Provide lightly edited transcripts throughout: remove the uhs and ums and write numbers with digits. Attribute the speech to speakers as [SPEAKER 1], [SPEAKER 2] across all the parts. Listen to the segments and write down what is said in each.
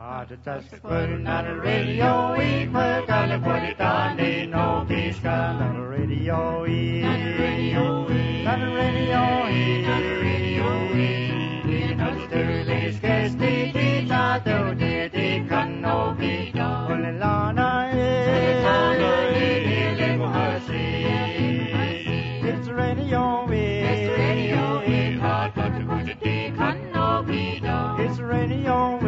[SPEAKER 1] Put not a radio, we put on the put it on the no peace not a radio, not a radio, not a radio, not a radio, not a sterling case, the not the can no be done. Only Lana is it's radio, it's radio, hard but to put it can no be done. It's radio,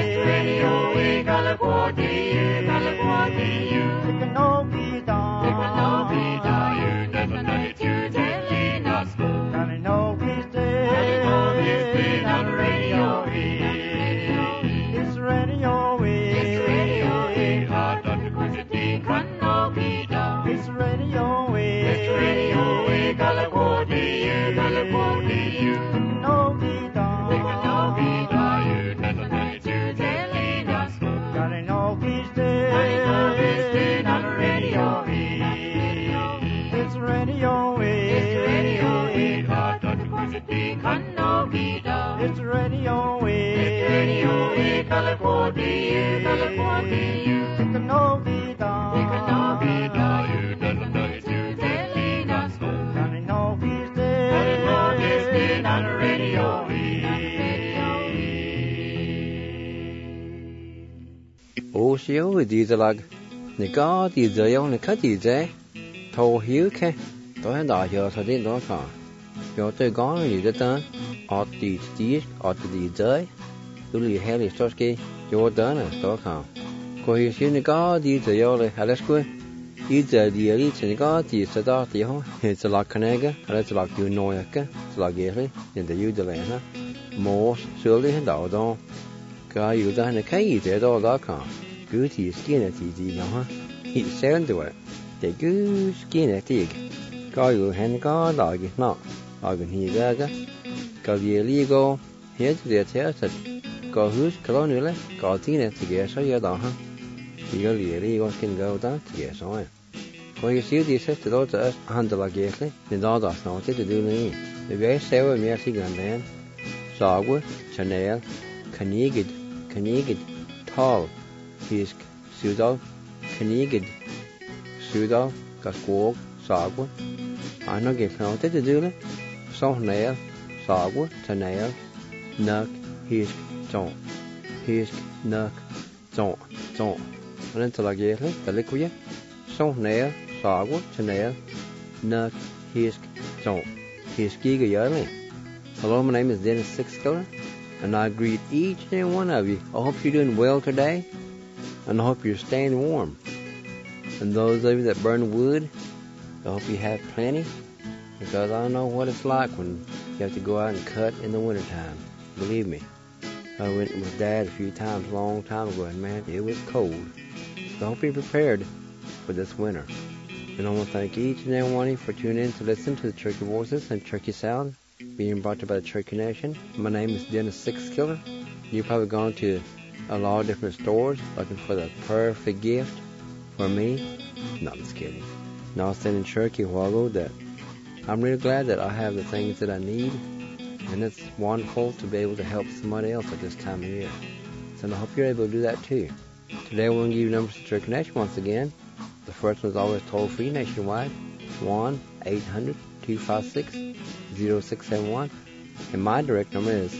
[SPEAKER 1] California, it can no be done. It can no be done. You never know it, you telling us. Can it no be stay? On the radio, it's radio, it's radio, hard not to put it can no be done. It's radio, California, California, it can no be done. It can no be done. You never know it, you telling us. Got it no be stay on the radio, it's radio, it's radio, hard not to put it can no be done. It's radio, California, California, it can no be done. It can no be done. You never know it, you telling us. Got it no be stay on the radio.
[SPEAKER 2] Ô xíu đi ra là người có đi giờ ông người có đi giờ thâu hiếu khe tôi hay đòi giờ thời điểm đó cả giờ tôi có gì đó ta ở đi giờ tôi đi hay đi cho cái giờ đó nè đó cả có hiếu xíu người có đi giờ ông này hay là sao đi giờ đi thì có đi sao đó thì không hiện giờ là cái này cái hay là là kiểu nói cái là cái đấy hiện tại yêu giờ này ha mua sửa đi hết đó cái yêu đó này cái gì thế đó cả cứ thì skin thì nhau ha thì sáng rồi thì cứ skin thì coi rồi hắn có đòi cái nọ đòi cái gì ra cái gì li go hết thì thế thật có hút cái đó nữa đấy có tí này thì cái số giờ đó ha thì cái gì li go skin go đó thì cái số này có cái xíu thì sẽ từ đó tới hành được là cái đấy thì đó nó sẽ từ từ này thì cái sale ở nhà thì gần đấy sao quá Chanel Kniged tall hisk sudal Kniged sudal các quốc sao quá nó cái nào tới từ từ đấy sau này sao quá Chanel nấc hisk chọn hisk nấc chọn nên là cái đấy là lấy cái sau này sao quá Chanel nấc hisk chọn hisk cái gì vậy? Hello, my name is Dennis Sixkiller, and I greet each and every one of you. I hope you're doing well today, and I hope you're staying warm. And those of you that burn wood, I hope you have plenty, because I know what it's like when you have to go out and cut in the wintertime. Believe me, I went with Dad a few times a long time ago, and man, it was cold. So I hope you're prepared for this winter. And I want to thank each and every one of you for tuning in to listen to the Turkey Voices and Turkey Sound, being brought to you by the Turkey Nation. My name is Dennis Sixkiller. You've probably gone to a lot of different stores looking for the perfect gift for me. No, I'm just kidding. No, I was saying in Turkey a while ago that I'm really glad that I have the things that I need, and it's wonderful to be able to help somebody else at this time of year. So I hope you're able to do that too. Today we're going to give you numbers to Turkey Nation once again. The first one is always toll-free nationwide, 1-800-256-0671. And my direct number is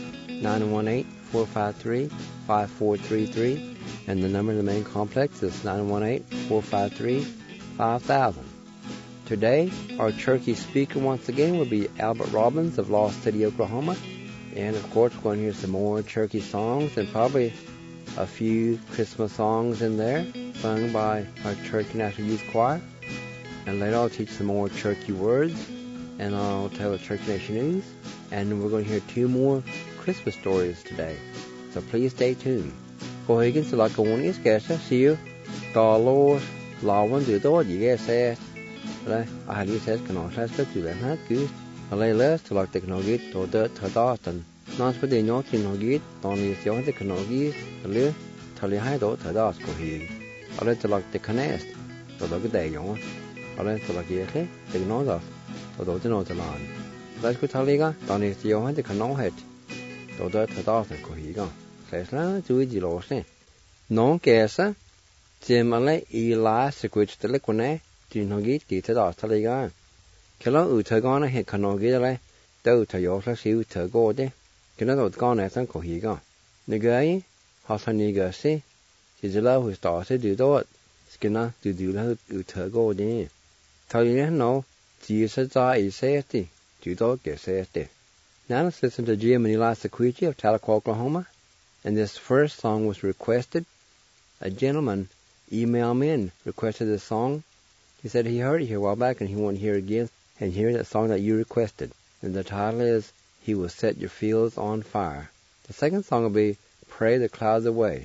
[SPEAKER 2] 918-453-5433. And the number in the main complex is 918-453-5000. Today, our Turkey speaker once again will be Albert Robbins of Lost City, Oklahoma. And of course, we're going to hear some more Turkey songs and probably a few Christmas songs in there, sung by our Turkey National Youth Choir. And later I'll teach some more Turkey words, and I'll tell the Turkey Nation news. And we're going to hear 2 more Christmas stories today. So please stay tuned. Cô Higgins là cô muốn ít kẻ sẽ xíu, tò lô, lò vẫn từ tốt gì ghé xe. Đây, ai đi xe cái nó sẽ rất từ lên hết cứ. Ở đây là từ lạc tịch nó ghi tổ tớ thở đó tần. Nó sẽ để nhớ thì nó ghi, toàn lý xíu thì nó ghi, thở lý hai tổ thở đó cô Higgins. Ở đây từ lạc tịch khá nét, tổ đó cái đầy giống. Ở đây từ lạc ghé thế, từ nó rồi, tổ đó từ nó từ làn. Đây cứ thở lý cả, toàn lý xíu thì nó hết. Tổ đó thở đó thì cô Higgins. Sẽ là chú ý gì lỗ xe. Non kesa, Jimale Eli Sequich the Liquine, Dinogit Gita Taliga. Kilo Utagona hit Canogile, do to Yosla Siu to Gode, Kinado gone at Uncle Higa. Negai, Hasaniga see, Gizela who started do it, Skinner to do Utagode. Tell you no, Jesus is safety, do dog get safety. Now let's listen to Jim and Eli Sequich of Tahlequah, Oklahoma, and this first song was requested. A gentleman emailed me and requested this song. He said he heard it here a while back and he wanted to hear it again and hear that song that you requested. And the title is, He Will Set Your Fields on Fire. The second song will be, Pray the Clouds Away.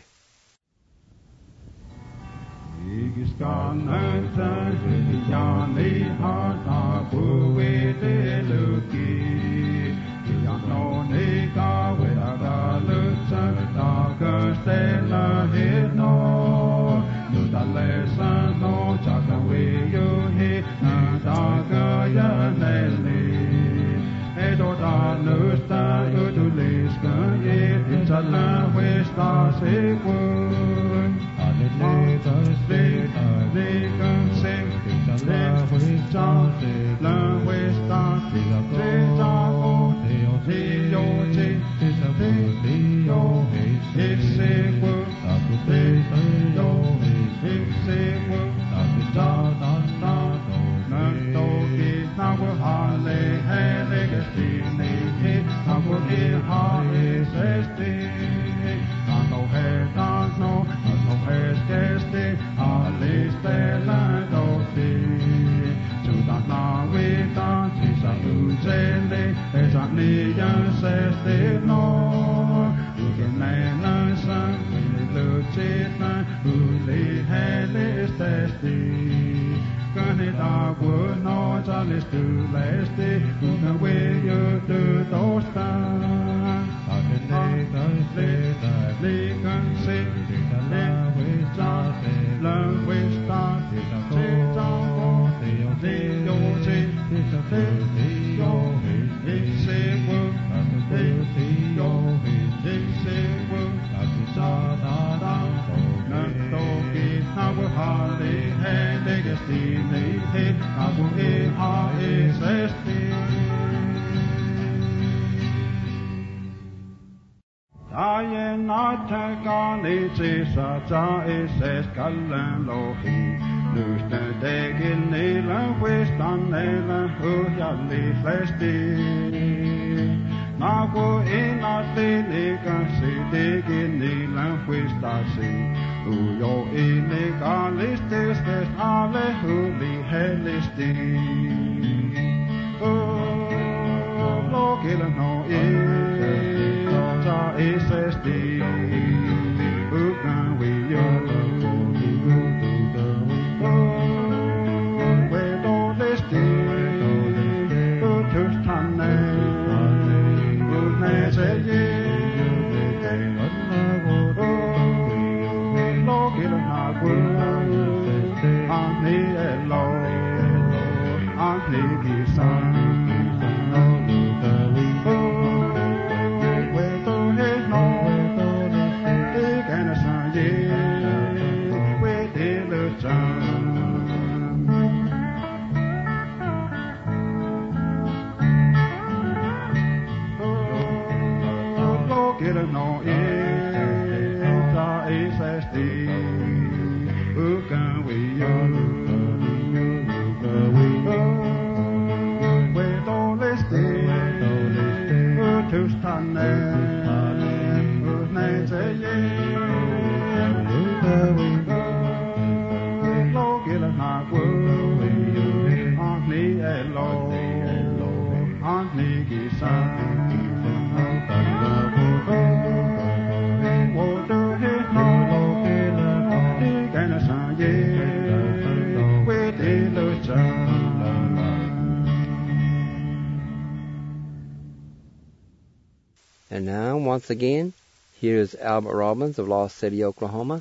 [SPEAKER 2] And now, once again, here is Albert Robbins of Lost City, Oklahoma.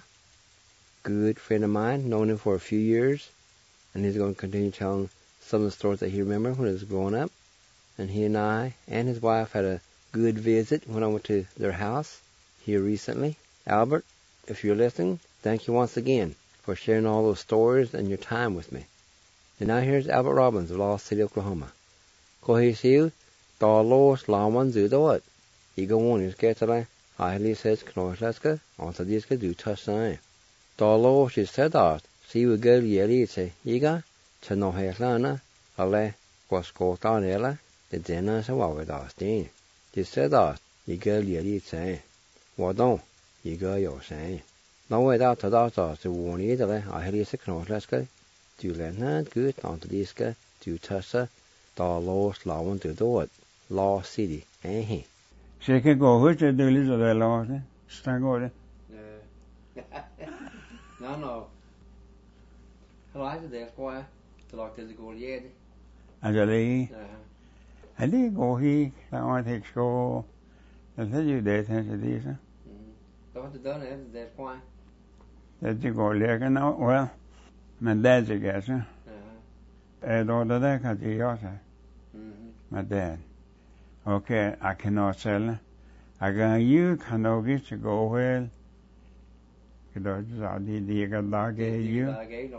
[SPEAKER 2] Good friend of mine, known him for a few years, and he's going to continue telling some of the stories that he remembered when he was growing up. And he and I and his wife had a good visit when I went to their house here recently. Albert, If you're listening, thank you once again for sharing all those stories and your time with me. And now here's Albert Robbins of Lost City, Oklahoma. Ko he siu, da los lawan zu do it. Iga warning sketala, I says knoslaska, on the diska do touch. Da los is said that, see you girl yeli say, Iga, chano heslana, ale, was go down ella, the dinner is a wow with us, Dean. This said that, you girl yeli say, what don't, you go your say. No way out to that, the warning either, I say knoslaska, do let not good on the diska, do touch, da los lawan to do it, Lost City, eh?
[SPEAKER 3] She can go with the list of the laws, start going.
[SPEAKER 2] No. Hello, there, squire. The lock is a goal yet.
[SPEAKER 3] As a lady, I did go here. I want to show. I tell you that, and it is.
[SPEAKER 2] Don't the done it, there, squire.
[SPEAKER 3] That you go there now. Well, my dad's a guess. I don't know that because he also. My dad. Okay, I cannot sell. I got you cannot get to go well. You know, the dog you.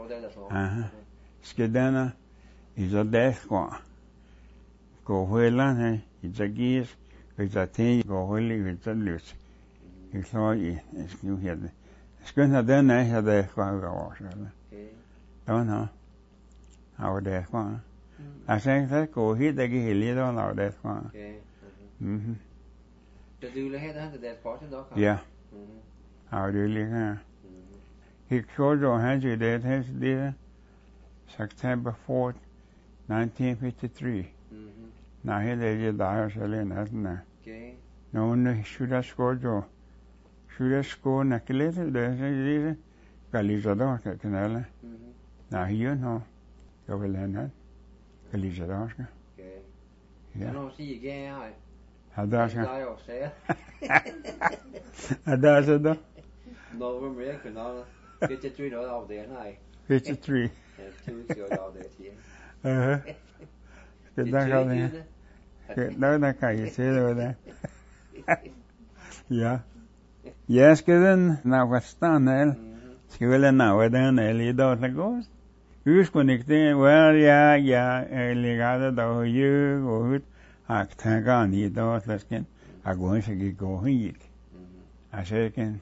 [SPEAKER 3] Skidana is a death one. Go well, and it's a geese, it's a thing, go well, it's a loose. You saw it, it's new here. It's going to then I had a one. Don't know. Our death one. I think that go hit the hill on our death one.
[SPEAKER 2] The do the head under that part,
[SPEAKER 3] yeah. How do you like he showed your hands you did his dear September 4th, 1953. Now he did die selling that now. No one should have scored you. Should have scored Nakilita, there's Galizador Canela. Now you know. You will learn that. Galizador.
[SPEAKER 2] Yeah. I don't see you again.
[SPEAKER 3] Adasha. Adasha.
[SPEAKER 2] No, we're making now. 53 out there, night.
[SPEAKER 3] 53.
[SPEAKER 2] 2 weeks ago out there,
[SPEAKER 3] yeah. Did that go there? No, that guy, you see over there. Yeah. Yes, que then, now what's done there? Scuola now, we're down there, you don't like ghost. Who's connected? Well, yeah, ligado da you, go I thank on you, don't listen. I go and say, go here. I say, can.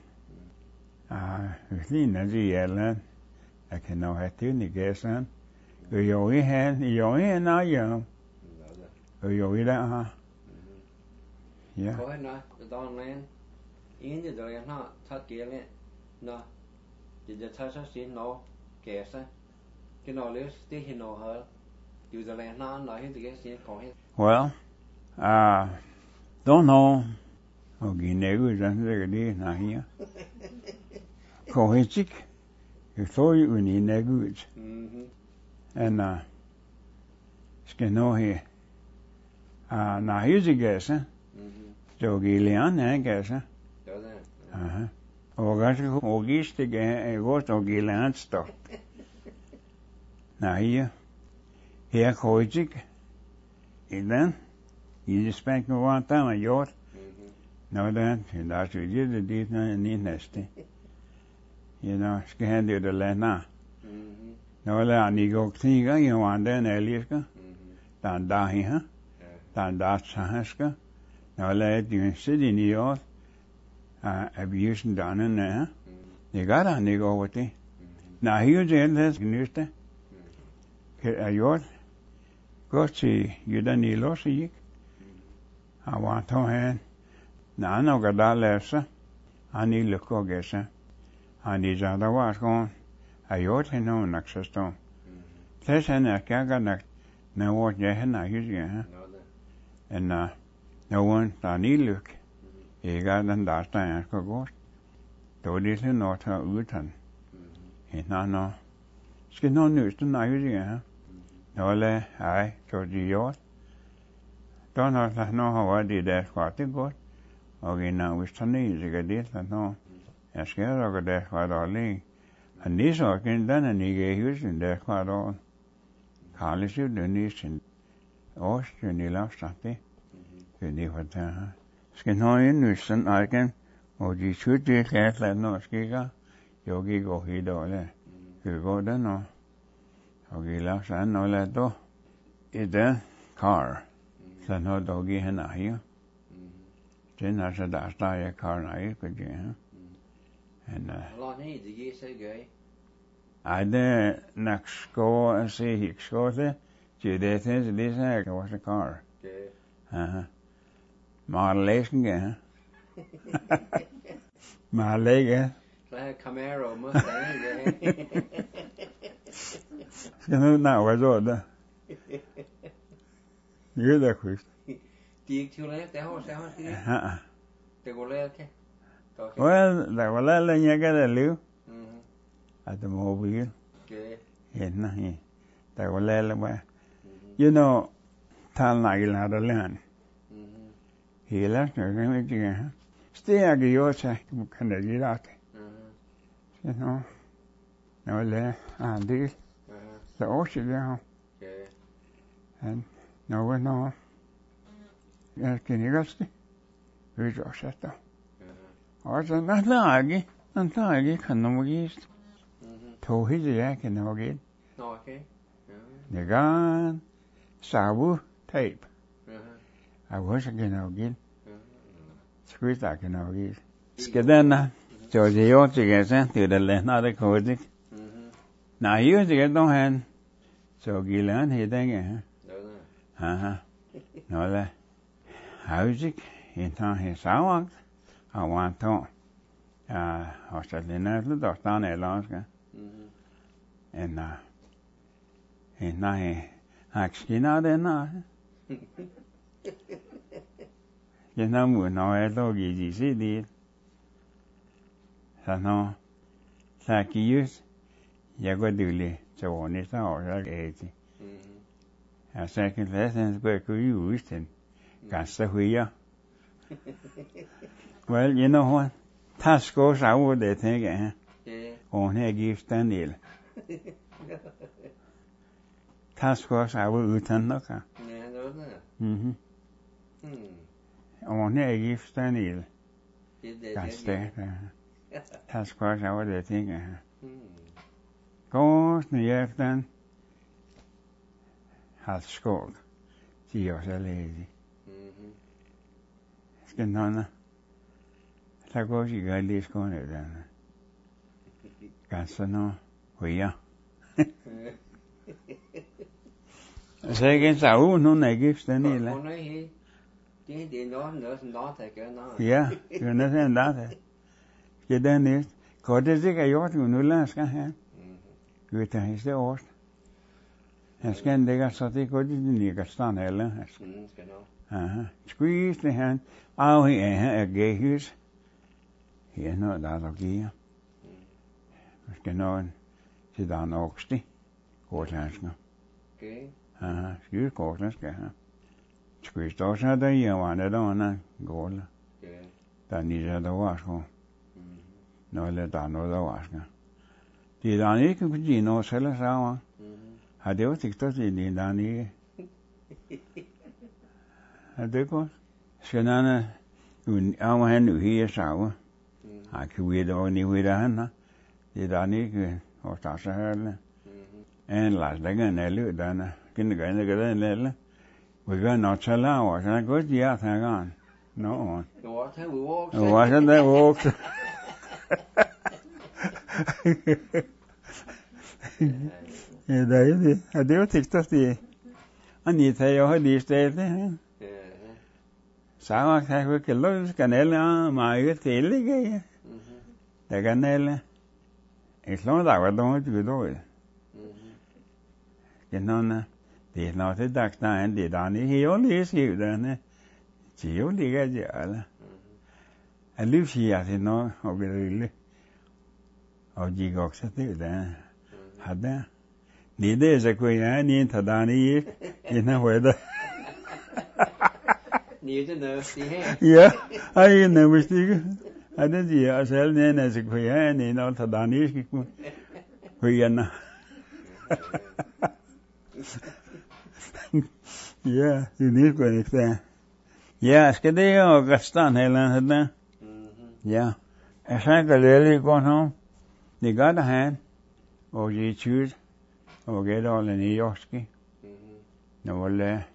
[SPEAKER 3] Vì nó gì là cái nào hết thứ này cái sao rồi nói giờ rồi đó ha yeah
[SPEAKER 2] có nói don lên in rồi nó thật kia lên nó chỉจะthật xin nó kẻ sao cái nào lấy tí hình nó hơn dù giờ lên nó nói hết cái xin có hết
[SPEAKER 3] well don't know okay nếu rằng cái đi này nhá Kohechik, you thought you would need a good. And, skeno here. Now here's a guess, So Gillian, I guess, August again, what of Gillian stuff. Now here Kohechik, and then, you just spent one time a yacht. No, then, and that's what you did, the nesting. You know, ska hända det läna. Nå la ni gå kniga ju anden eliska. Dan dahi ha. Dan datsahaska. Nå la du sidi ni yo. Abuse danen na. Ni gara ni go wati. Na hiu jeles gnuste. Ke ayot. Gochi yuda ni losi. I want to hand. Na no gadalesa. Ani lukko gesa. Ani jada was gone. I ought to know next stone. Says and I can't next. No what you had not using, and no one I need look. He got an that time I go. Though this is not her Utan. He no. Skin no news to not using, No le, I told you yours. Don't know how I did that what it got. Okay, now we're standing easy, I did, I know. Jeg skal nok det var dårligt. Og nisser igen, den er ikke husen, det var dårligt. Karlis jo den nissen. Årstjen i lavstand, det. Det er det for det her. Skal nå ind i sådan, og igen, 어디 주지 개서 노스기가 여기 거기도래 그거는 여기라 산 놀래도 이제 car 산호 도기 해나요 진짜서 다스타의 car 나이 그지
[SPEAKER 2] lo này thì gì sẽ gửi
[SPEAKER 3] 아데 낙스코 시익스코세 지데센스 리사 was a car 말레이시게 말레이게
[SPEAKER 2] là Camaro mới sẽ gửi
[SPEAKER 3] 그는 나와 줘도 이거다 그
[SPEAKER 2] tiền chưa lấy té hoa cái té cô lấy cái
[SPEAKER 3] well la wala la nyaga la liu automobile
[SPEAKER 2] okay
[SPEAKER 3] na hi ta wala la ba you know tal na ila da lan hila na ga stay ag yo cha kan da gira ta you know no le andi the ocean yeah
[SPEAKER 2] okay
[SPEAKER 3] and no ya que ni gaste vi yo shata 어제 나타나기 간놈이 도희지 약게 나오긴
[SPEAKER 2] okay
[SPEAKER 3] 내가 사부 테이프 아버지가 나오긴 스크리트가 나오긴 스케다나 저기 요쪽에서 들을래 나도 거지 나 이거지가 동안 저기는 해당해 아하 너래 아우직 인터넷 상황 I want to Australian the Dostan Airlines and I Axkina then you know no I dog easy did no Saki use Yagoduli so on it or 80 a second lesson where could you use it Gasta here Well, you know what? Task goes out there, think, on here gives Daniel. Task goes out with Tanaka. On here gives Daniel. That's there. Task goes out there, think, goes near then. Has scored. See yourself lazy. Skin on Tagoshi Gali's corner then. Cassano, we are. Say against our no negatives, then he yeah, you understand that. You then is, Codesic, I ought to know last hand. Good is the horse. And scan they got something good in the Gaston Ellen. Squeeze the hand. Oh, he a gay his. He is not that of gear. Scanon, sit down Oxty, Cortlanska. Excuse Cortlanska. Squeeze those other year wanted on a goal. That needs the wash home. No, let down no the wash. Did I could you know sell us hour? I do think that in the Danny. I do go. Scanana, our hand who hears shower. I could read only with a hand. Did I need or Tasha and last leg and Ellie done. Can the guy get a we're going not sell hours. And I go, yeah, hang on. No one.
[SPEAKER 2] What we walk?
[SPEAKER 3] Wasn't that walk? I do think that the I need to tell you these days. Sao khai với cái lối canela mà cái tiền lý cái để canela ít lắm đào vào đó chứ đâu cái nó thì nó sẽ đặt ra để đàn đi hiểu lý sự đó nè chịu đi cái gì là anh lưu gì thì nó học cái gì học gì học sẽ thế đó hả đó đi đây sẽ quay anh nhìn thật đàn đi nhìn nó vậy đó Yeah, I never see. I didn't see a cell name as a queen in all the Danish. Queen. Yeah, you need to say. Yeah, it's good. You're Gaston, Helen. Yeah. I think the lady going home, they got a hand, or they choose, or get all in the Yoski. No,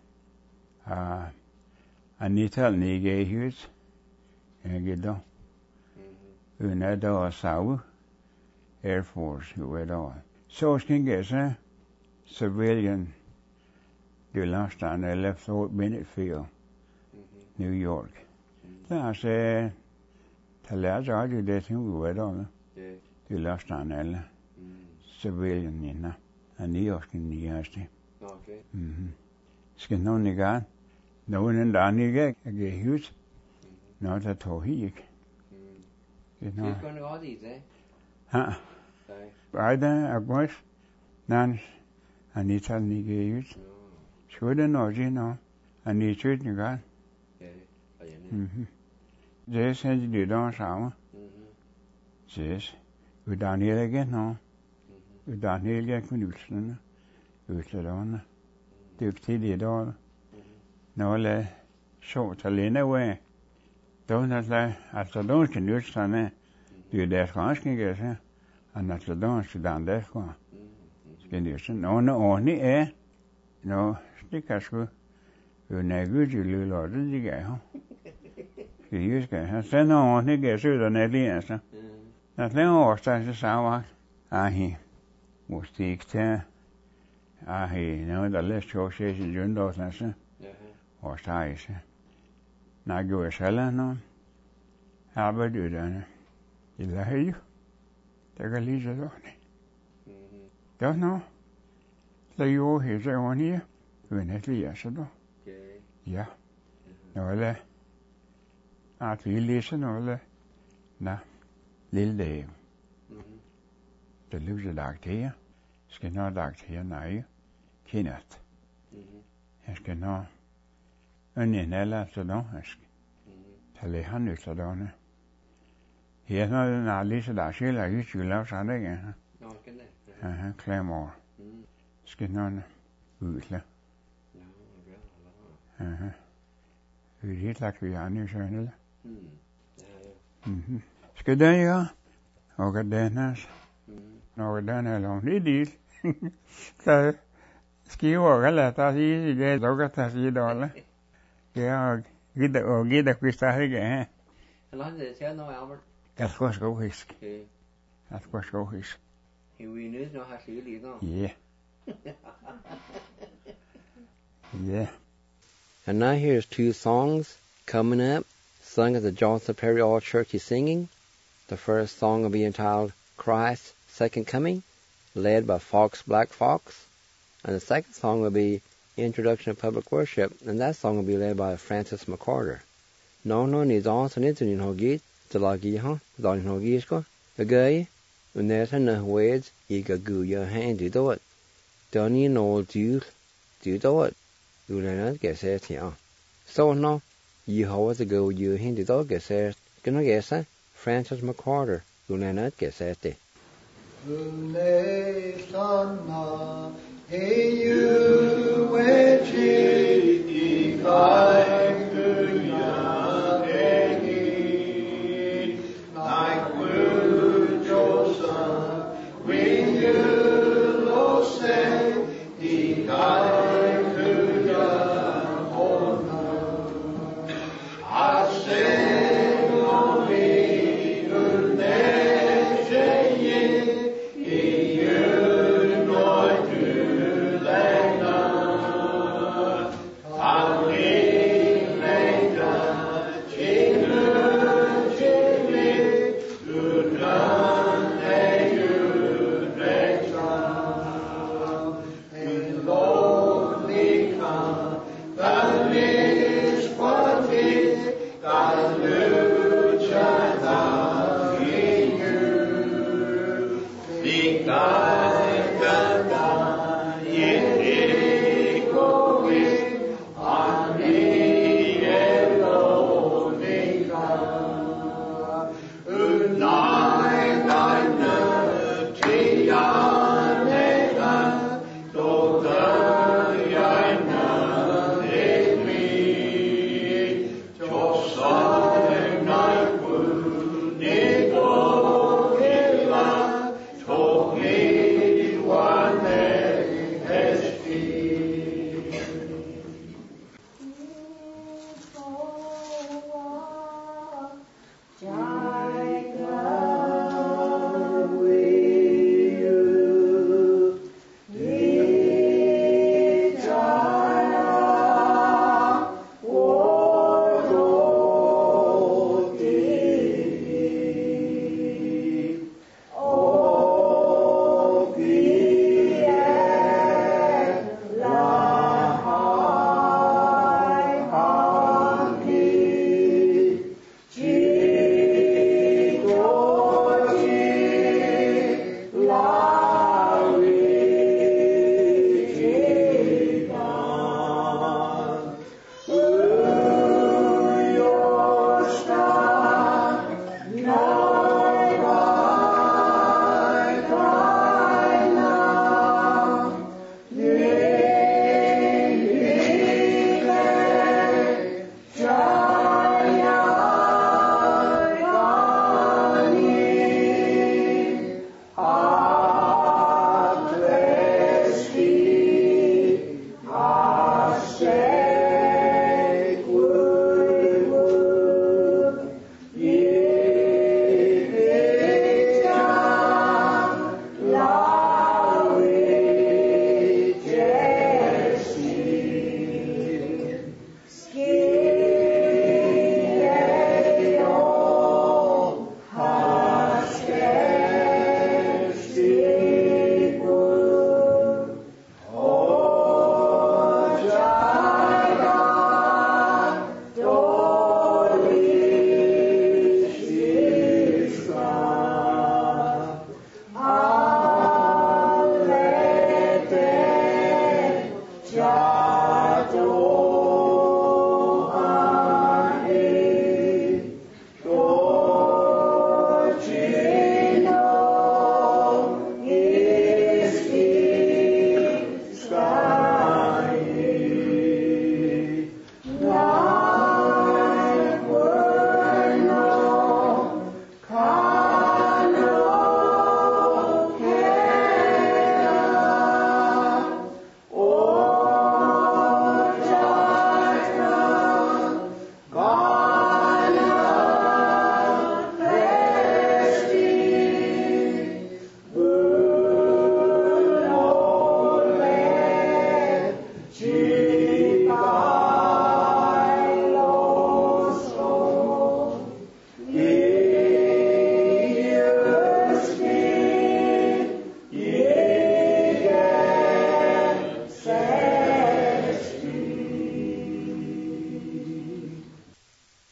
[SPEAKER 3] Anita Nige Hughes, and get down. Unada or Sau, Air Force, who went on. So it's can get a civilian. The last time I left Fort Bennett Field, New York. Then I said, tell us, I did that thing we went on. The last time I left civilian, you know, and New York in the university.
[SPEAKER 2] Okay.
[SPEAKER 3] Skin on the guy, no one in the Aniga, I get huge. Not at all, he. You know.
[SPEAKER 2] She's going to all these, eh?
[SPEAKER 3] Huh? I was, Nance, Anita Nige huge. Shouldn't know, you know, and need to you got. This says you don't sound. This, we don't hear again, no. We don't hear again, Knudsen, Utledon, Duktig Dal. No, le, so to lean away. Don't let, at the don't Knudsen, do that constant guess, and at the don't sit down there. Skin, no, only, eh? No. Det kan sgu jo nægge lort det gør han. Det jyske han sender over det gør sødt og nælig altså. Der flere år så sagde jeg måske ikke til noget der læste jo sig i jøndor så. Og så når jeg selv nu arbejde der. Det er jo det kan lige så dårligt. Der nu så jo helt så ordentligt. Venetlig er så da. Ja. Noget at vi læser noget. Nå, lille dag. Det lyser lagt her. Skal nå lagt her, nej. Kindet. Jeg skal nå en eller så da. Jeg skal tage han ud så da. Her er noget læser der selv er ikke skulle lave sådan ikke.
[SPEAKER 2] Nå, kan det.
[SPEAKER 3] Ja, klemmer. Skal nå udle. Vi er helt lagt ved Janne i søgnet. Skal den jo? Og den er og den er langt i del. Så skiver og lad os sige, det er lukket at sige dårligt. Ja, og gider kviste ikke her.
[SPEAKER 2] Eller det ser noget Albert.
[SPEAKER 3] Jeg skal også huske. Jeg skal også huske.
[SPEAKER 2] Vi er nødt til at have sig lige nu.
[SPEAKER 3] Ja. Ja.
[SPEAKER 2] And now here's two songs coming up, sung at the Johnson Perry All Church Singing. The first song will be entitled Christ's Second Coming, led by Fox Black Fox. And the second song will be Introduction to Public Worship, and that song will be led by Francis McCarter. No, ni Johnson into ni hogit, the lagi huh, the ni hogisko, the guy, and there's enough words, you can go your hand to do it. Don't you know do it? Du lader ikke se til jer. Så nå, I har til gå jo hen til dog se. Kan du gæse? Francis McCarter. Du lader ikke se det.
[SPEAKER 1] Amen.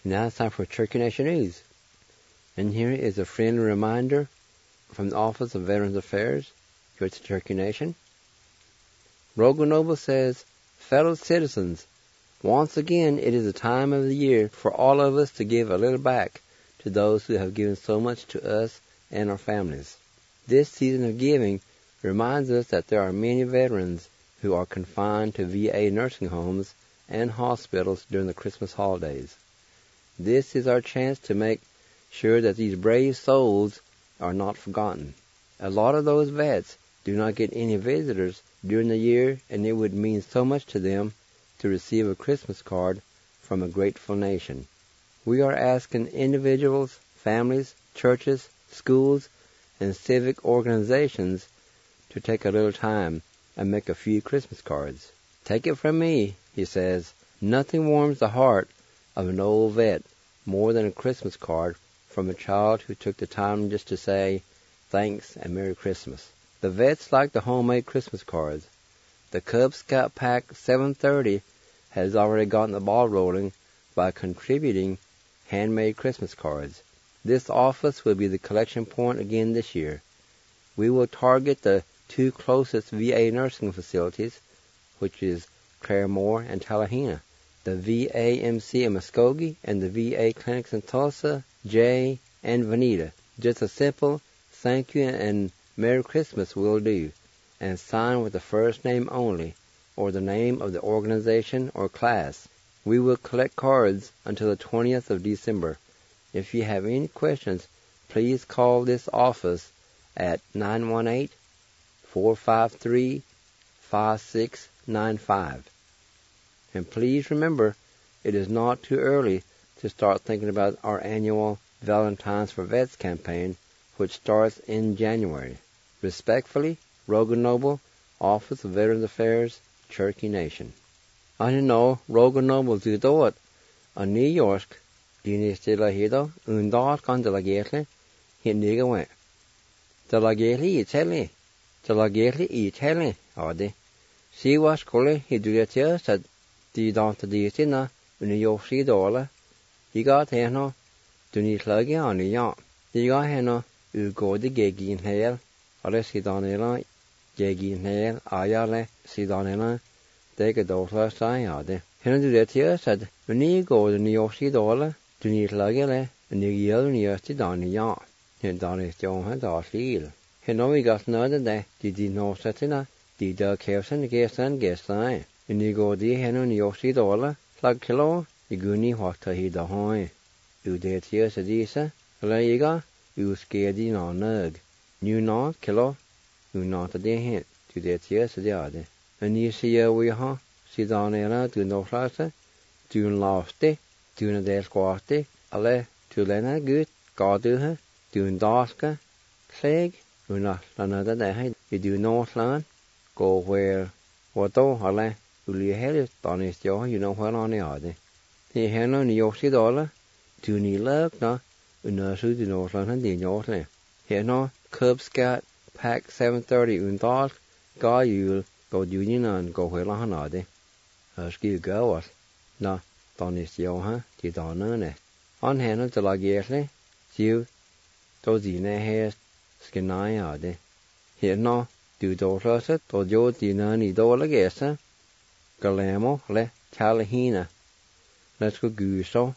[SPEAKER 2] Now it's time for Turkey Nation News. And here is a friendly reminder from the Office of Veterans Affairs here at the Turkey Nation. Rogan Noble says, fellow citizens, once again it is a time of the year for all of us to give a little back to those who have given so much to us and our families. This season of giving reminds us that there are many veterans who are confined to VA nursing homes and hospitals during the Christmas holidays. This is our chance to make sure that these brave souls are not forgotten. A lot of those vets do not get any visitors during the year, and it would mean so much to them to receive a Christmas card from a grateful nation. We are asking individuals, families, churches, schools, and civic organizations to take a little time and make a few Christmas cards. Take it from me, he says, nothing warms the heart of an old vet more than a Christmas card from a child who took the time just to say thanks and Merry Christmas. The vets like the homemade Christmas cards. The Cub Scout Pack 730 has already gotten the ball rolling by contributing handmade Christmas cards. This office will be the collection point again this year. We will target the two closest VA nursing facilities, which is Claremore and Tallahena, the VA-MC in Muskogee, and the VA clinics in Tulsa, Jay, and Veneta. Just a simple thank you and Merry Christmas will do, and sign with the first name only, or the name of the organization or class. We will collect cards until the 20th of December. If you have any questions, please call this office at 918-453-5695. And please remember, it is not too early to start thinking about our annual Valentine's for Vets campaign, which starts in January. Respectfully, Rogan Noble, Office of Veterans Affairs, Cherokee Nation. I know Rogan Noble do it in New York. Dinis de la Hido, undar kan de la Gerle, hin nigga went. De la Gerle I tell Adi. See what school he do it here, said the Dante Dina, in New York City dollar. He got heno, do need luggy on the yacht. He got heno, you go the gaggy in hair, or less he done it, gaggy in hair, ayale, see done it, take a dollar sign Adi. Heno do that here, said, when you go to New York City dollar, do need luggy, and you yell near to down the yacht. He done it, John had all seal. He know we got another day, did he know setting the dog cares and guess and guess line. And you go the hen on your seat dollar, like kilo, you go ni what to he the hoy. You did here, said Isa, Layga, you scared in on nug. You not kilo, you not a day hint, to that here, said the other. And you see we see down there, do no flatter, do lost it, do a day squatty, ale, to lena good, God do her, do daska, clegg. You not another day, you do north land, go where, what though, ale, you head it, on his jaw, you know where on the other. He had on the Yoshi dollar, do need luck, no, you know, so do north land and the Yorkland. Here no, Cub Scout, Pack 730, undal, go you'll go union and go where on other. Ski go what? No, on his jaw, huh, the donner, on hand to la gerly, you, those in a hair. Skinai ade. Here no, do dollar to jo dina ni dollar gesa. Galamo le Tallahena. Let's go guso.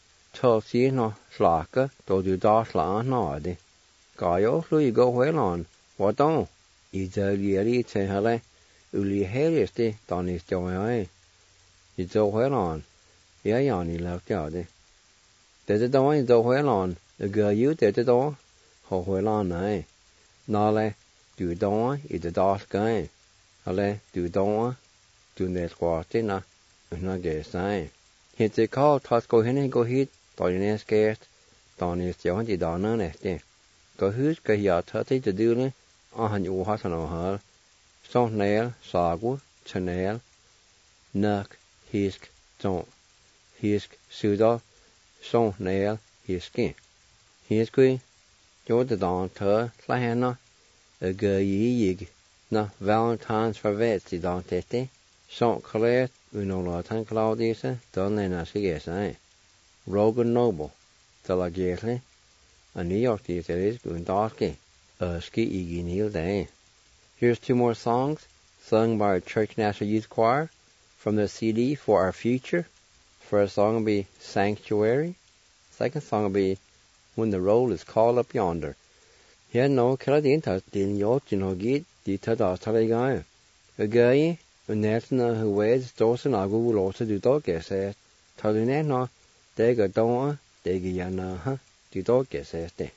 [SPEAKER 2] Tulsi no slaka to do dasla no ade. Gayo you go well on. What don't? Ida yeri te hale. Uli heristi donis joy. You do well on. Yeah, yani left ade. Did it do well on. The girl you did it all. Ho well on nay. Nale, do don't eat the dark guy. Ale, do don't do net squatty na. No guess nay. Hit the call, Tosco Henny go hit, Donny scared, Donny John the Donna neste. Go who's go ya 30 to do it, on you hot on her. Stone nail, sagu, chanel, nuck, hisk, don't. Hisk, sudo, stone nail, hisky. Hisky. Jo the dawn to Lahana, a girl yig, no Valentine's for vets, the dawn tete, Saint Clair, we know Latan Claudius, done then as he guess, eh? Rogan Noble, Delagate, and New York these days, Gundalki, Ski Igi Neil Day. Here's 2 more songs, sung by our Church National Youth Choir, from the CD For Our Future. First song will be Sanctuary. Second song will be When the Roll is Called Up Yonder. Here no Canadian to din yacht in Hogit, the Tadas Talagai. A guy, a Nathan who wears Dawson Agu will also do dog said. Talinano, Dega Dawn, Dega Yana, the dog says they.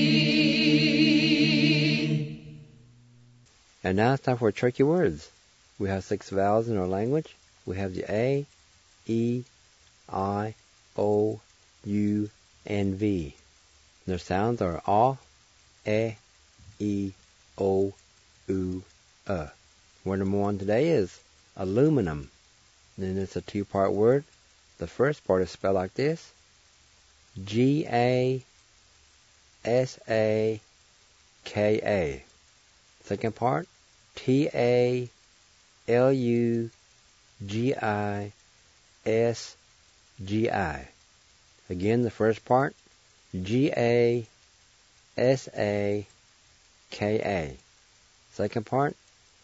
[SPEAKER 2] And now it's time for Turkey Words. We have 6 vowels in our language. We have the A, E, I, O, U, and V. Their sounds are A, E, O, U, Word number 1 today is aluminum. And it's a 2-part word. The first part is spelled like this: G-A-S-A-K-A. Second part, T-A-L-U-G-I-S-G-I. Again, the first part, G-A-S-A-K-A. Second part,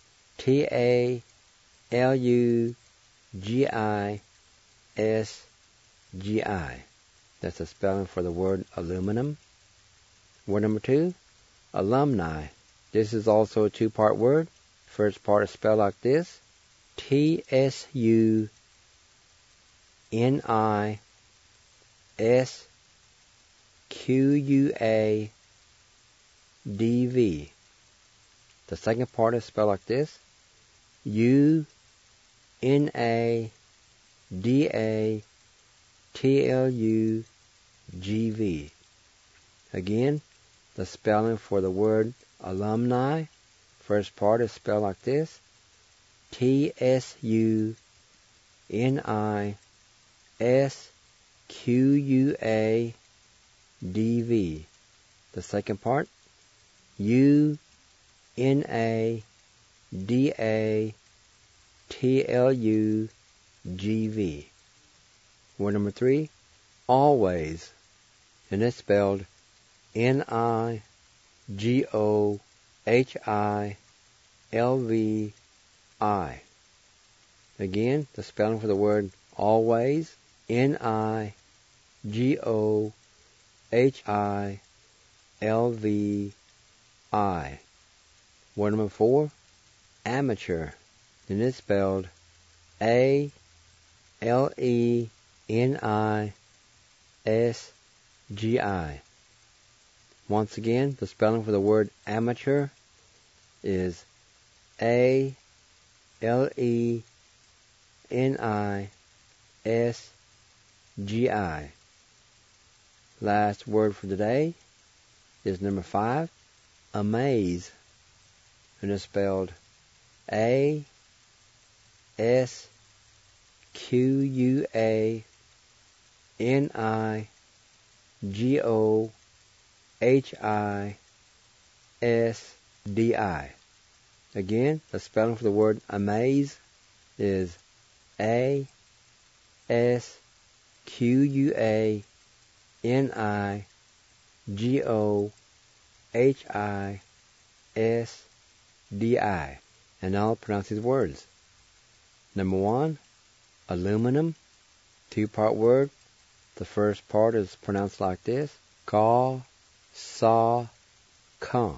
[SPEAKER 2] T-A-L-U-G-I-S-G-I. That's the spelling for the word aluminum. Word number 2, alumni. This is also a 2-part word. First part is spelled like this: T-S-U-N-I-S-Q-U-A-D-V. The second part is spelled like this: U-N-A-D-A-T-L-U-G-V. Again, the spelling for the word alumni. First part is spelled like this: T-S-U-N-I-S-Q-U-A-D-V. The second part, U-N-A-D-A-T-L-U-G-V. Word number 3, always. And it's spelled N-I-G-O-H-I-L-V-I. Again, the spelling for the word always, N-I-G-O-H-I-L-V-I. Word number 4, amateur. And it's spelled A-L-E-N-I-S-G-I. Once again, the spelling for the word amateur is A-L-E-N-I-S-G-I. Last word for today is number 5, amaze. And it's spelled A-S-Q-U-A-N-I-G-O-H-I-S-D-I. Again, the spelling for the word amaze is A-S-Q-U-A-N-I-G-O-H-I-S-D-I. And I'll pronounce these words. Number 1, aluminum. 2-part word. The first part is pronounced like this: Ga-sa-ka.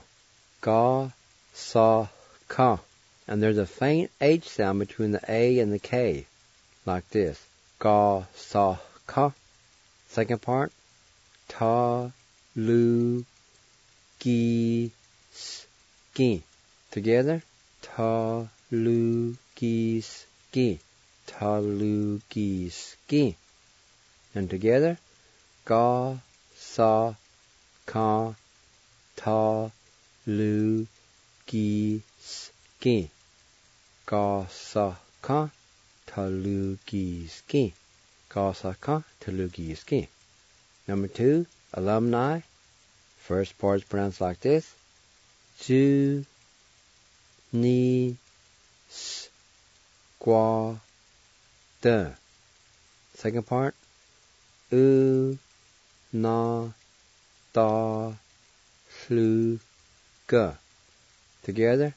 [SPEAKER 2] Ga-sa-ka. And there's a faint H sound between the A and the K, like this: Ga-sa-ka. Second part, Ta-lu-gi-ski. Together, Ta-lu-gi-ski. Ta-lu-gi-ski. And together, Ga-sa-ka. Ta-lu-gi-ski. Ga-sa-ka. Ta-lu-gi-ski. Ga-sa-ka. Ta-lu-gi-ski. Number 2, alumni. First part is pronounced like this: Ju-ni-s-kwa-da. Second part, U-na-da-flu-ga. Together,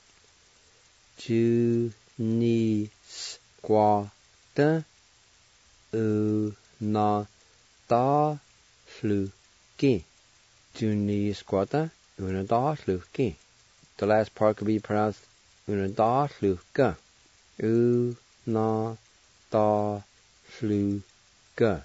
[SPEAKER 2] Ju-ni-s-kwa-da. U-na-da-flu-gi. Ju-ni-s-kwa-da. U-na-da-flu-gi. The last part could be pronounced U-na-da-flu-ga. U-na-da-flu-ga.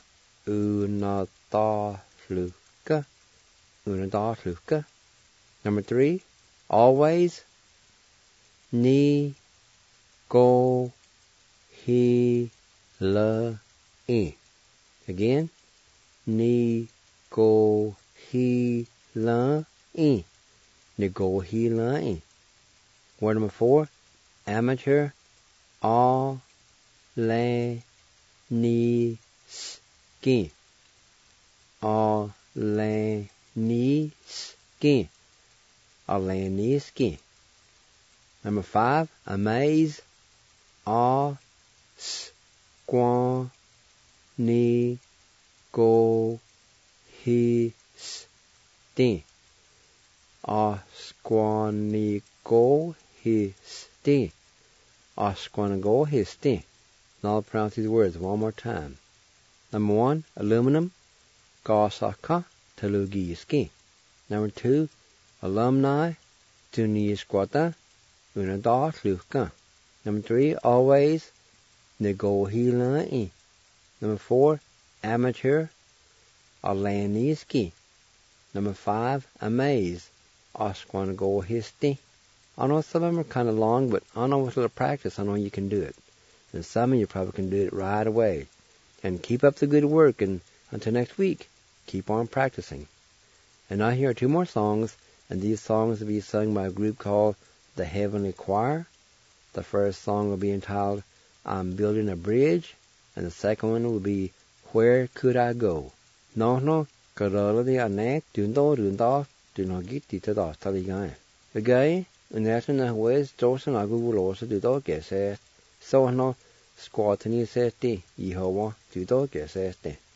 [SPEAKER 2] U-na-da-flu-ga. U-na-da-flu-ga. Number 3, always. go, he, la, in. Again, ni, go, he, la, in. Ni, go, he, la, in. Word number 4, amateur, a, la, ni, skin. A, la, ni, skin. A, la, ni, skin. Number 5, amaze, a, squan, ni, go, he, stin. A, squan, ni, go, he, stin. A, squan, go, he, stin. Now I'll pronounce these words one more time. Number 1, aluminum, Gasaka, Talugi Ski. Number 2, alumni, Tuni Squata, Unada Luka. Number 3, always, Nego Hila. Number 4, amateur, Alani Ski. Number 5, amaze, Osquanago Histi. I know some of them are kind of long, but I know with a little practice, I know you can do it. And some of you probably can do it right away. And keep up the good work, and until next week, keep on practicing. And now here are 2 more songs, and these songs will be sung by a group called the Heavenly Choir. The first song will be entitled, I'm Building a Bridge, and the second one will be, Where Could I Go? No, karala di anek, dundo, dunogit dita da taligai. The guy, and that's in the ways, Dorson Agu will also do dog guess it. So no, squatting says the Yehovah, do dog guess it.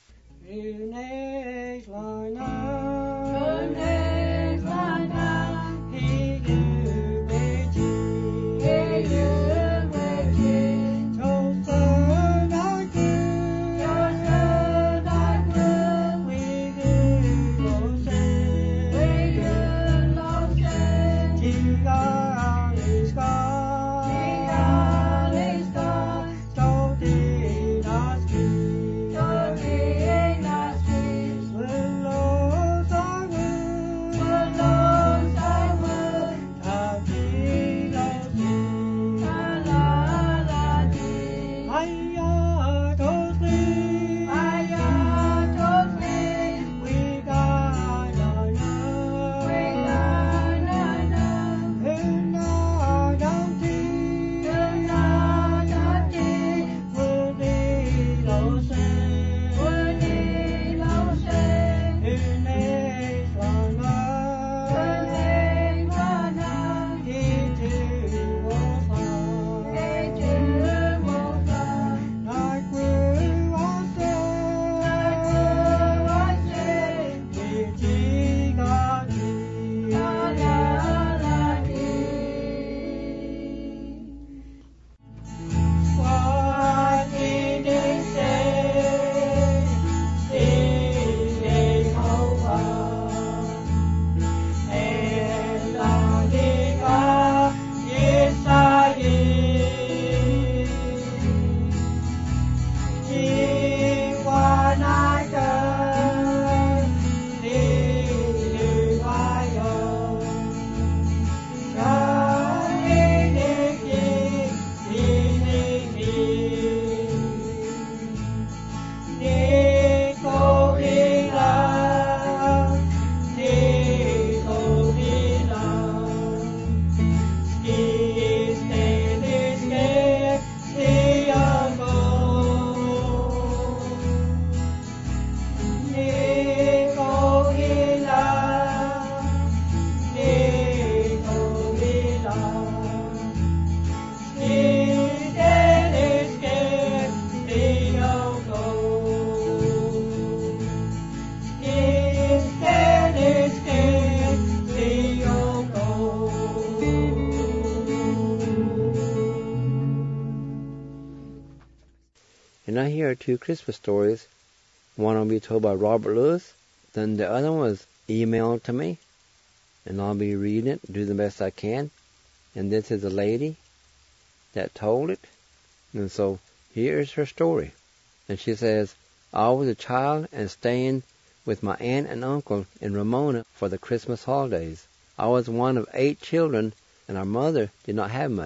[SPEAKER 2] And now here are 2 Christmas stories. One will be told by Robert Lewis. Then the other one was emailed to me. And I'll be reading it, do the best I can. And this is a lady that told it. And so here's her story. And she says, I was a child and staying with my aunt and uncle in Ramona for the Christmas holidays. I was one of 8 children, and our mother did not have much.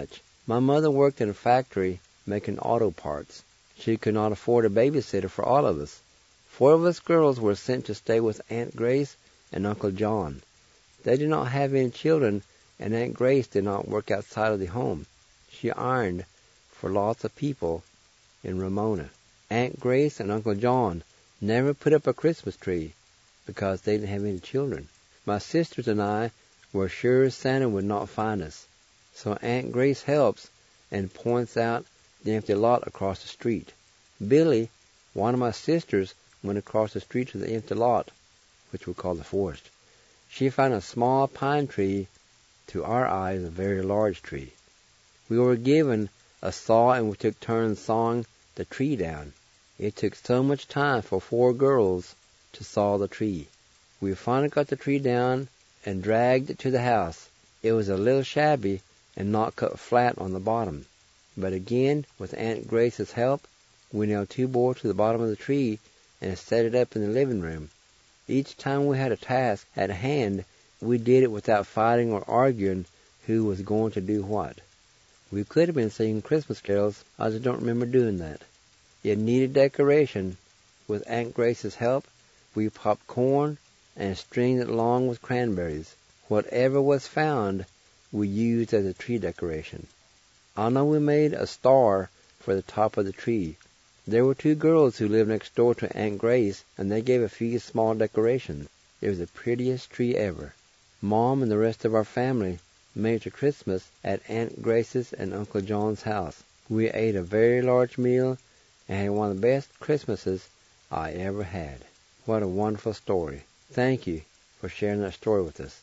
[SPEAKER 2] My mother worked in a factory making auto parts. She could not afford a babysitter for all of us. 4 of us girls were sent to stay with Aunt Grace and Uncle John. They did not have any children, and Aunt Grace did not work outside of the home. She ironed for lots of people in Ramona. Aunt Grace and Uncle John never put up a Christmas tree because they didn't have any children. My sisters and I were sure Santa would not find us. So Aunt Grace helps and points out the empty lot across the street. Billy, one of my sisters, went across the street to the empty lot, which we call the forest. She found a small pine tree, to our eyes a very large tree. We were given a saw and we took turns sawing the tree down. It took so much time for 4 girls to saw the tree. We finally got the tree down and dragged it to the house. It was a little shabby and not cut flat on the bottom. But again, with Aunt Grace's help, we nailed 2 boards to the bottom of the tree and set it up in the living room. Each time we had a task at hand, we did it without fighting or arguing who was going to do what. We could have been singing Christmas carols, I just don't remember doing that. It needed decoration. With Aunt Grace's help, we popped corn and stringed it along with cranberries. Whatever was found, we used as a tree decoration. I know we made a star for the top of the tree. There were 2 girls who lived next door to Aunt Grace, and they gave a few small decorations. It was the prettiest tree ever. Mom and the rest of our family made it to Christmas at Aunt Grace's and Uncle John's house. We ate a very large meal and had one of the best Christmases I ever had. What a wonderful story. Thank you for sharing that story with us.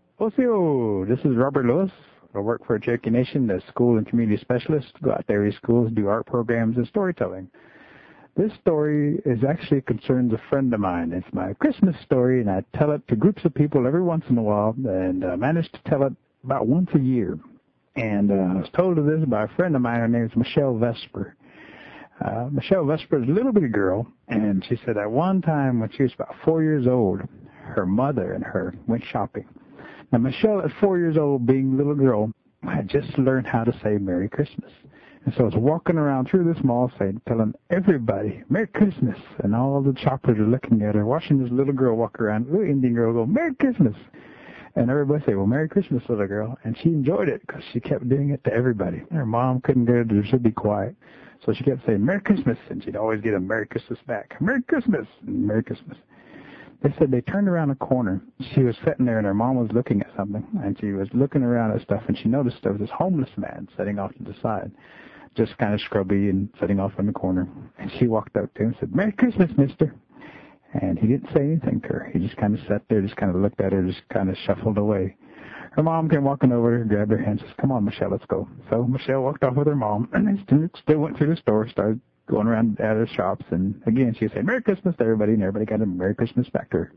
[SPEAKER 4] Ocio, this is Robert Lewis. I work for Cherokee Nation as school and community specialist. Go out to area schools, do art programs and storytelling. This story actually concerns a friend of mine. It's my Christmas story, and I tell it to groups of people every once in a while, and I manage to tell it about once a year. And I was told of this by a friend of mine. Her name is Michelle Vesper. Michelle Vesper is a little bitty girl, and she said at one time when she was about 4 years old, her mother and her went shopping. Now, Michelle, at 4 years old, being a little girl, had just learned how to say Merry Christmas. And so I was walking around through this mall saying, telling everybody, Merry Christmas. And all the shoppers are looking at her, watching this little girl walk around, little Indian girl go, Merry Christmas. And everybody say, well, Merry Christmas, little girl. And she enjoyed it because she kept doing it to everybody. Her mom couldn't get her to be quiet. So she kept saying, Merry Christmas. And she'd always get a Merry Christmas back. Merry Christmas. And Merry Christmas. They said they turned around a corner. She was sitting there, and her mom was looking at something. And she was looking around at stuff, and she noticed there was this homeless man sitting off to the side, just kind of scrubby and sitting off in the corner. And she walked up to him and said, Merry Christmas, mister. And he didn't say anything to her. He just kind of sat there, just kind of looked at her, just kind of shuffled away. Her mom came walking over, grabbed her hand, and says, come on, Michelle, let's go. So Michelle walked off with her mom, and they still went through the store, started going around at her shops. And again, she said, Merry Christmas to everybody, and everybody got a Merry Christmas back to her.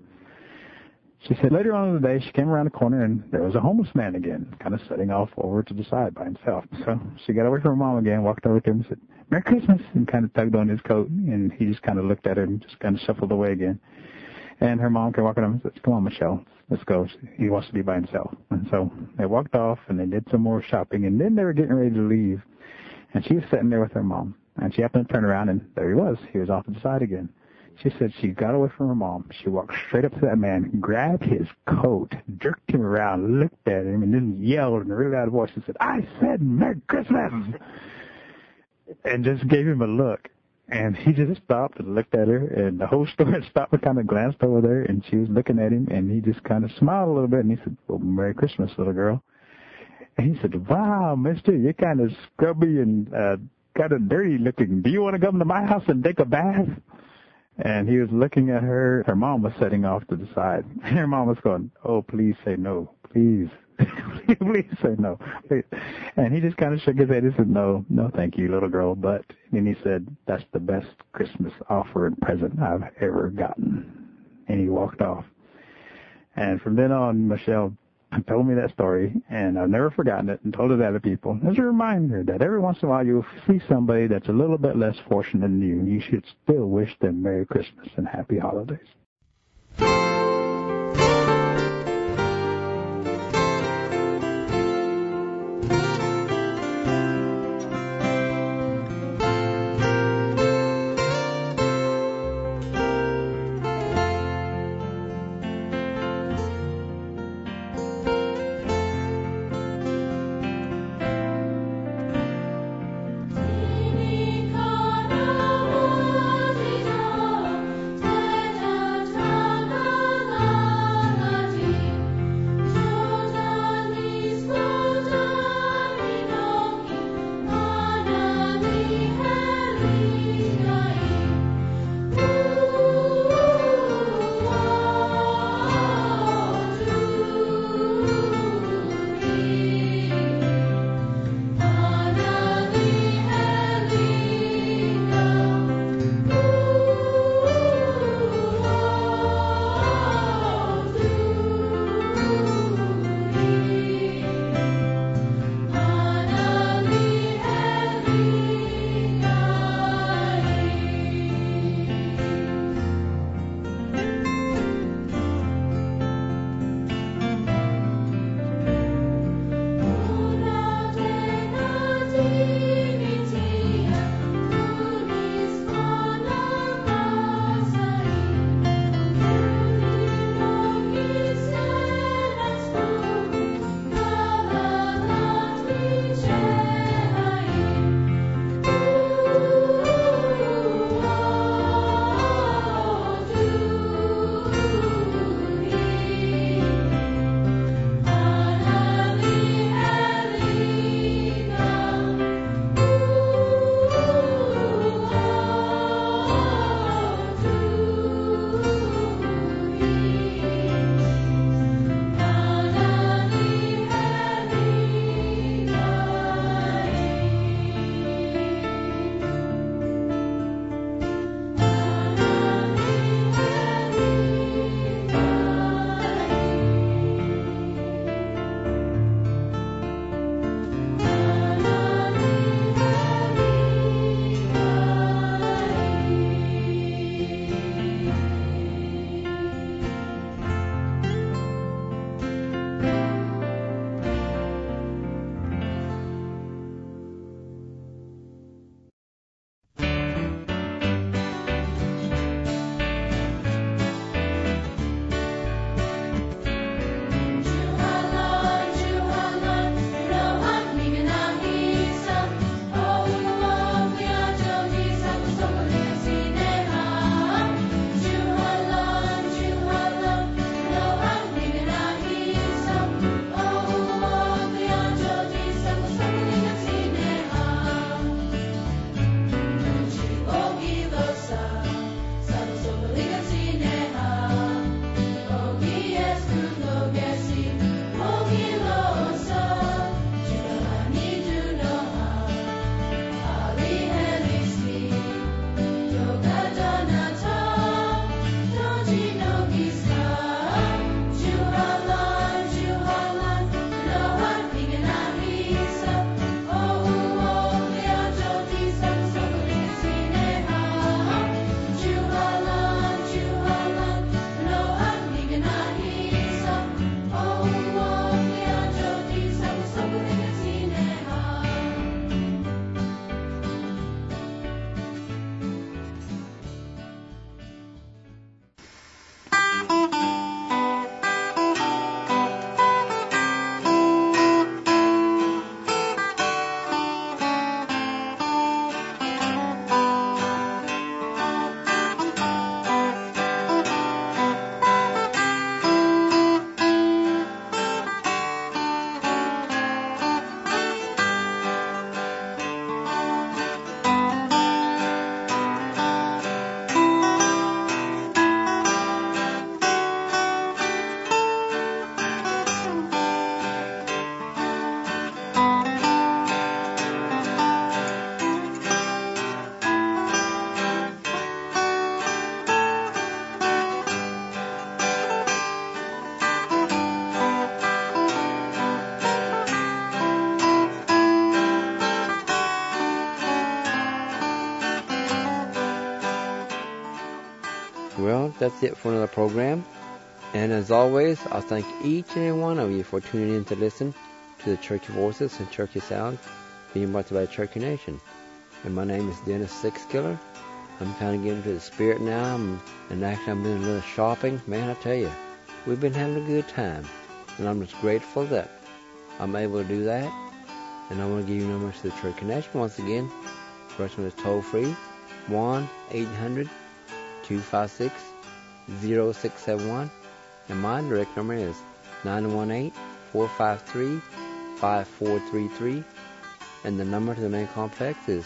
[SPEAKER 4] She said later on in the day, she came around the corner, and there was a homeless man again, kind of sitting off over to the side by himself. So she got away from her mom again, walked over to him and said, Merry Christmas, and kind of tugged on his coat, and he just kind of looked at her and just kind of shuffled away again. And her mom came walking up and said, come on, Michelle, let's go. He wants to be by himself. And so they walked off, and they did some more shopping, and then they were getting ready to leave. And she was sitting there with her mom, and she happened to turn around, and there he was. He was off to the side again. She said she got away from her mom. She walked straight up to that man, grabbed his coat, jerked him around, looked at him, and then yelled in a really loud voice and said, I said Merry Christmas! And just gave him a look. And he just stopped and looked at her, and the whole store stopped and kind of glanced over there, and she was looking at him, and he just kind of smiled a little bit, and he said, well, Merry Christmas, little girl. And he said, wow, mister, you're kind of scrubby and kind of dirty looking. Do you want to come to my house and take a bath? And he was looking at her. Her mom was sitting off to the side. And her mom was going, oh, please say no. Please. Please say no. Please. And he just kind of shook his head and said, no, thank you, little girl. But then he said, that's the best Christmas offer and present I've ever gotten. And he walked off. And from then on, Michelle told me that story, and I've never forgotten it, and told it to other people as a reminder that every once in a while you'll see somebody that's a little bit less fortunate than you. You should still wish them Merry Christmas and Happy Holidays.
[SPEAKER 2] Well, that's it for another program. And as always, I thank each and every one of you for tuning in to listen to the Churchy Voices and Churchy Sounds being brought to you by Churchy Nation. And my name is Dennis Sixkiller. I'm kind of getting into the spirit now, and actually I'm doing a little shopping. Man, I tell you, we've been having a good time. And I'm just grateful that I'm able to do that. And I want to give you numbers to the Churchy Nation once again. First one is toll-free, 1-800-256-0671. And my direct number is 918-453-5433. And the number to the main complex is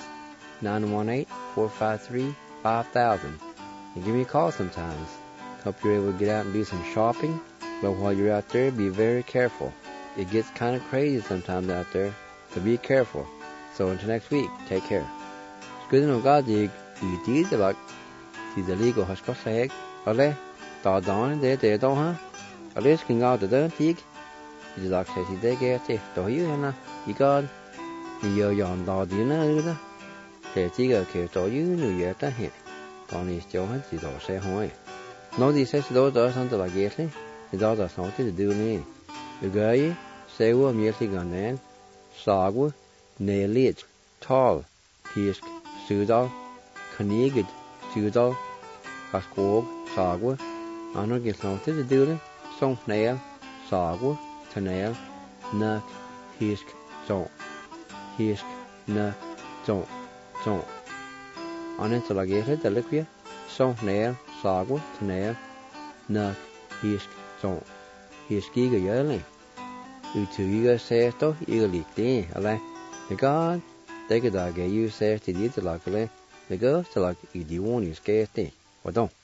[SPEAKER 2] 918-453-5000. And give me a call sometimes. Hope you're able to get out and do some shopping. But while you're out there, be very careful. It gets kind of crazy sometimes out there. So be careful. So until next week, take care. Skudden of God, I did about the legal hospital. Ole, Don, they don't have. At least can go to the pig. The doctor says they get it. Do you have you got the young dog, you know? They take to you, New Year to him. Tony still has the door say home. No, this says those does until I get it. The dog does not to do me. The guy say, well, merely gone then. Sagwa, Nailid, Tall, Pisk, Sudal, Conegid, Sudal, Cascog, Sagwa, Honor gets noted to do it, Song Nail, Sagwa, Tanail, Nuck, Hisk, Zon, Hisk, Nuck, Zon, Zon. On until I get it, the liquid, Song Nail, Sagwa, Tanail, Nuck, Hisk, Zon, Hiskiga Yerling. To you say to you leak the God, they could get you say to the luckily, the girls to like you do want you scared thing. Or don't.